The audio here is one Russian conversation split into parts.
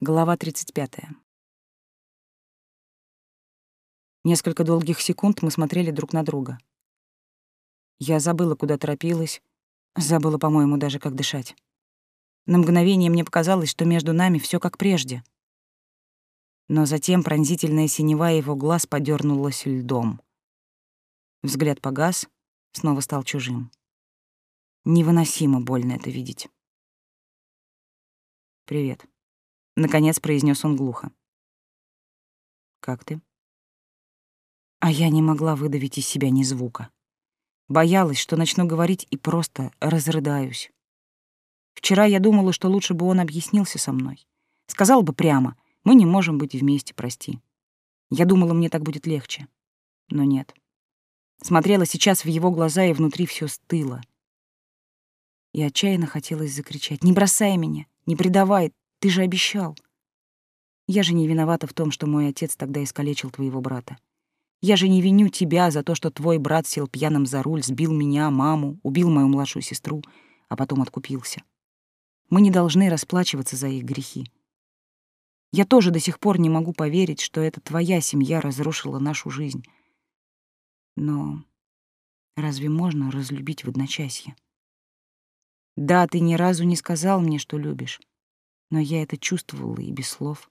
Глава 35. Несколько долгих секунд мы смотрели друг на друга. Я забыла, куда торопилась, забыла, по-моему, даже как дышать. На мгновение мне показалось, что между нами всё как прежде. Но затем пронзительная синева его глаз подёрнулась льдом. Взгляд погас, снова стал чужим. Невыносимо больно это видеть. «Привет», — наконец произнёс он глухо. «Как ты?» А я не могла выдавить из себя ни звука. Боялась, что начну говорить и просто разрыдаюсь. Вчера я думала, что лучше бы он объяснился со мной. Сказал бы прямо: «Мы не можем быть вместе, прости». Я думала, мне так будет легче. Но нет. Смотрела сейчас в его глаза, и внутри всё стыло. И отчаянно хотелось закричать: «Не бросай меня, не предавай, ты же обещал». Я же не виновата в том, что мой отец тогда искалечил твоего брата. Я же не виню тебя за то, что твой брат сел пьяным за руль, сбил меня, маму, убил мою младшую сестру, а потом откупился. Мы не должны расплачиваться за их грехи. Я тоже до сих пор не могу поверить, что это твоя семья разрушила нашу жизнь. Но разве можно разлюбить в одночасье? Да, ты ни разу не сказал мне, что любишь, но я это чувствовала и без слов.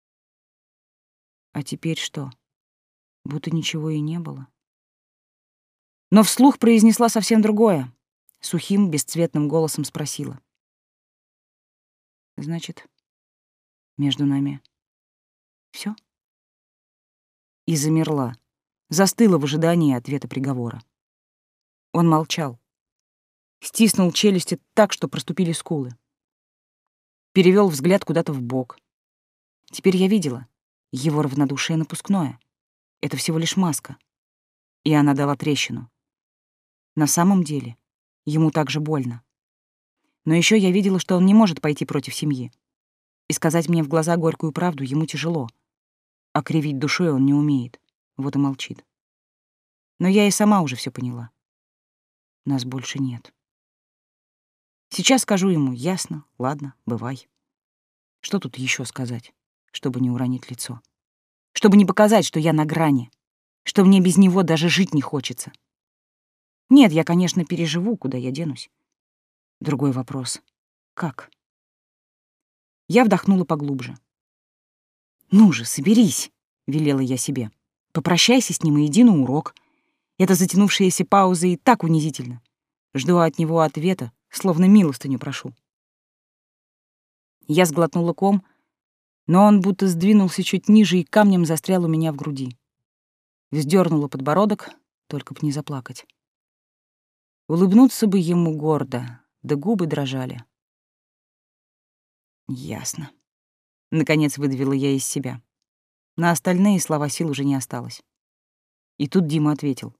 А теперь что? Будто ничего и не было. Но вслух произнесла совсем другое. Сухим, бесцветным голосом спросила: «Значит, между нами всё?» И замерла, застыла в ожидании ответа приговора. Он молчал, стиснул челюсти так, что проступили скулы. Перевёл взгляд куда-то вбок. Теперь я видела, его равнодушие напускное. Это всего лишь маска. И она дала трещину. На самом деле ему так же больно. Но ещё я видела, что он не может пойти против семьи. И сказать мне в глаза горькую правду ему тяжело. А кривить душой он не умеет. Вот и молчит. Но я и сама уже всё поняла. Нас больше нет. Сейчас скажу ему: ясно, ладно, бывай. Что тут ещё сказать, чтобы не уронить лицо? Чтобы не показать, что я на грани, что мне без него даже жить не хочется. Нет, я, конечно, переживу, куда я денусь. Другой вопрос: как? Я вдохнула поглубже. «Ну же, соберись», — велела я себе. «Попрощайся с ним и иди на урок. Эта затянувшаяся пауза и так унизительна. Жду от него ответа, словно милостыню прошу». Я сглотнула ком, но он будто сдвинулся чуть ниже и камнем застрял у меня в груди. Вздёрнула подбородок, только б не заплакать. Улыбнуться бы ему гордо, да губы дрожали. Ясно. Наконец выдавила я из себя. На остальные слова сил уже не осталось. И тут Дима ответил: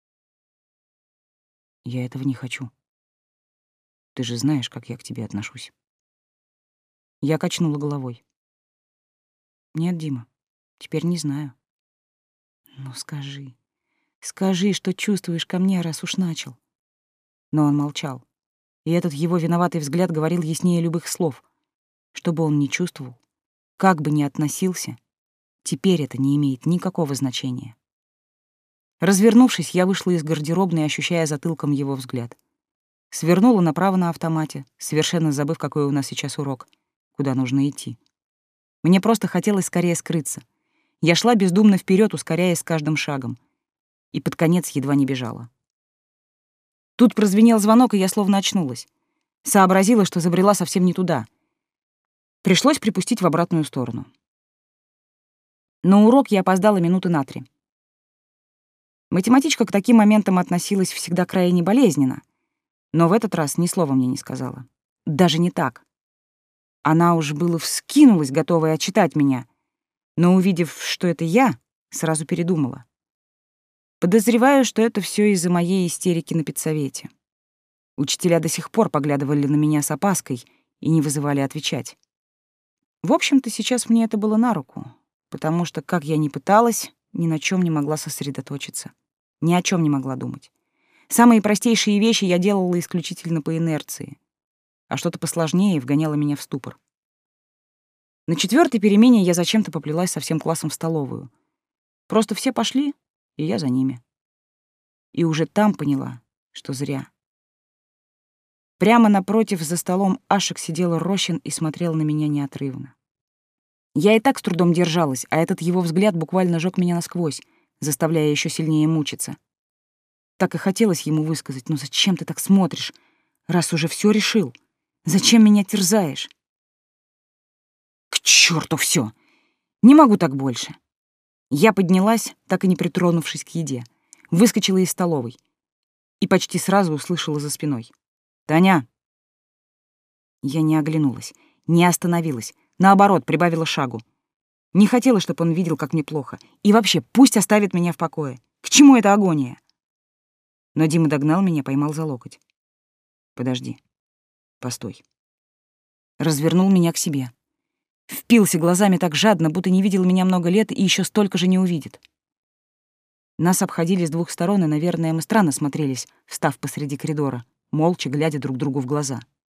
«Я этого не хочу. Ты же знаешь, как я к тебе отношусь». Я качнула головой. «Нет, Дима, теперь не знаю». «Ну скажи, скажи, что чувствуешь ко мне, раз уж начал». Но он молчал, и этот его виноватый взгляд говорил яснее любых слов. Что бы он ни чувствовал, как бы ни относился, теперь это не имеет никакого значения. Развернувшись, я вышла из гардеробной, ощущая затылком его взгляд. Свернула направо на автомате, совершенно забыв, какой у нас сейчас урок, куда нужно идти. Мне просто хотелось скорее скрыться. Я шла бездумно вперед, ускоряясь с каждым шагом, и под конец едва не бежала. Тут прозвенел звонок, и я словно очнулась. Сообразила, что забрела совсем не туда. Пришлось припустить в обратную сторону. На урок я опоздала минуты на 3. Математичка к таким моментам относилась всегда крайне болезненно, но в этот раз ни слова мне не сказала. Даже не так. Она уж было вскинулась, готовая отчитать меня, но, увидев, что это я, сразу передумала. Подозреваю, что это всё из-за моей истерики на педсовете. Учителя до сих пор поглядывали на меня с опаской и не вызывали отвечать. В общем-то, сейчас мне это было на руку, потому что, как я ни пыталась, ни на чём не могла сосредоточиться, ни о чём не могла думать. Самые простейшие вещи я делала исключительно по инерции, а что-то посложнее вгоняло меня в ступор. На 4-й перемене я зачем-то поплелась со всем классом в столовую. Просто все пошли, и я за ними. И уже там поняла, что зря. Прямо напротив за столом Ашек сидел Рощин и смотрел на меня неотрывно. Я и так с трудом держалась, а этот его взгляд буквально жёг меня насквозь, заставляя еще сильнее мучиться. Так и хотелось ему высказать: «Ну зачем ты так смотришь, раз уже все решил? Зачем меня терзаешь?» К черту все! Не могу так больше. Я поднялась, так и не притронувшись к еде, выскочила из столовой и почти сразу услышала за спиной: «Таня!» Я не оглянулась, не остановилась, наоборот, прибавила шагу. Не хотела, чтобы он видел, как мне плохо. И вообще, пусть оставит меня в покое. К чему эта агония? Но Дима догнал меня, поймал за локоть. «Подожди. Постой». Развернул меня к себе. Впился глазами так жадно, будто не видел меня много лет и еще столько же не увидит. Нас обходили с двух сторон, и, наверное, мы странно смотрелись, встав посреди коридора, молча глядя друг другу в глаза.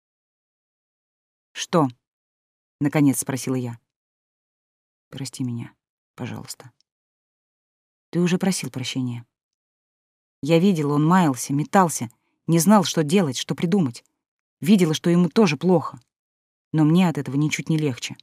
«Что?» — наконец спросила я. «Прости меня, пожалуйста». «Ты уже просил прощения». Я видела, он маялся, метался, не знал, что делать, что придумать. Видела, что ему тоже плохо. Но мне от этого ничуть не легче.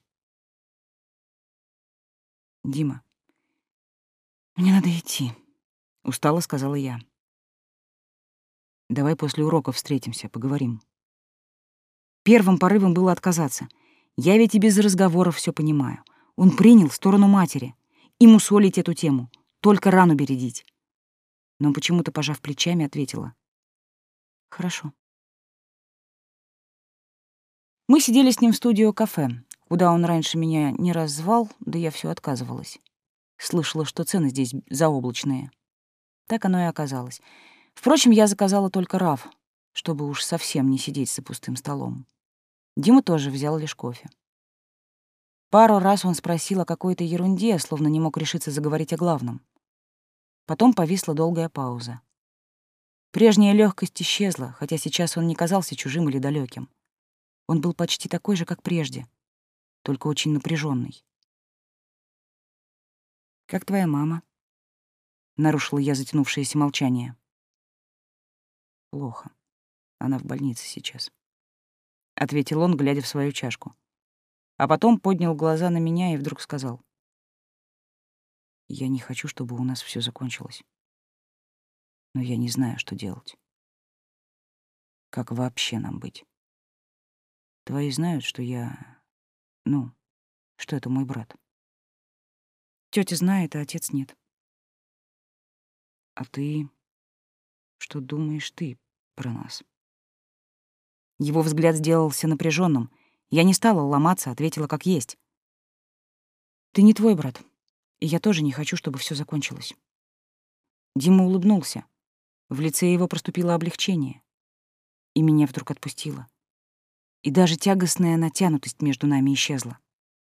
«Дима, мне надо идти», — устало сказала я. «Давай после уроков встретимся, поговорим». Первым порывом было отказаться. Я ведь и без разговоров все понимаю. Он принял сторону матери. И мусолить эту тему, только рану бередить. Но почему-то, пожав плечами, ответила: «Хорошо». Мы сидели с ним в студио-кафе, куда он раньше меня не раз звал, да я все отказывалась. Слышала, что цены здесь заоблачные. Так оно и оказалось. Впрочем, я заказала только раф, чтобы уж совсем не сидеть за пустым столом. Дима тоже взял лишь кофе. Пару раз он спросил о какой-то ерунде, словно не мог решиться заговорить о главном. Потом повисла долгая пауза. Прежняя легкость исчезла, хотя сейчас он не казался чужим или далеким. Он был почти такой же, как прежде, только очень напряженный. «Как твоя мама?» — нарушила я затянувшееся молчание. «Плохо. Она в больнице сейчас», — ответил он, глядя в свою чашку. А потом поднял глаза на меня и вдруг сказал: «Я не хочу, чтобы у нас все закончилось. Но я не знаю, что делать. Как вообще нам быть? Твои знают, что я... Ну, что это мой брат. Тётя знает, а отец нет. А ты... Что думаешь ты про нас?» Его взгляд сделался напряженным. Я не стала ломаться, ответила как есть. «Ты не твой брат, и я тоже не хочу, чтобы все закончилось». Дима улыбнулся. В лице его проступило облегчение. И меня вдруг отпустило. И даже тягостная натянутость между нами исчезла.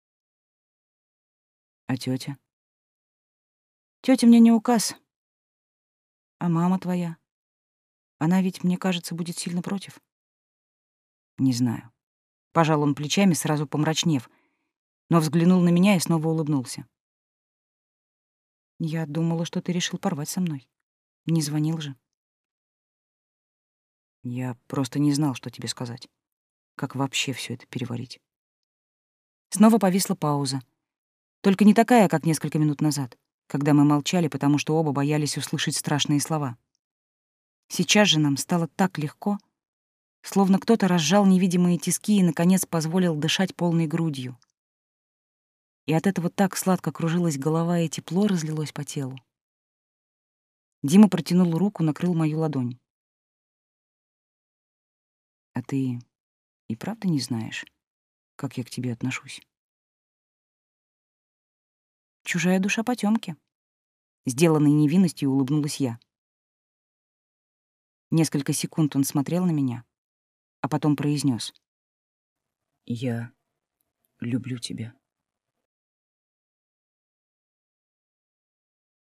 «А тётя?» «Тётя мне не указ. А мама твоя? Она ведь, мне кажется, будет сильно против». «Не знаю». Пожал он плечами, сразу помрачнев, но взглянул на меня и снова улыбнулся. «Я думала, что ты решил порвать со мной. Не звонил же». «Я просто не знал, что тебе сказать. Как вообще все это переварить?» Снова повисла пауза. Только не такая, как несколько минут назад, когда мы молчали, потому что оба боялись услышать страшные слова. Сейчас же нам стало так легко, словно кто-то разжал невидимые тиски и, наконец, позволил дышать полной грудью. И от этого так сладко кружилась голова, и тепло разлилось по телу. Дима протянул руку, накрыл мою ладонь. «А ты и правда не знаешь, как я к тебе отношусь?» «Чужая душа потёмки», — сделанной невинностью улыбнулась я. Несколько секунд он смотрел на меня, а потом произнес: «Я люблю тебя».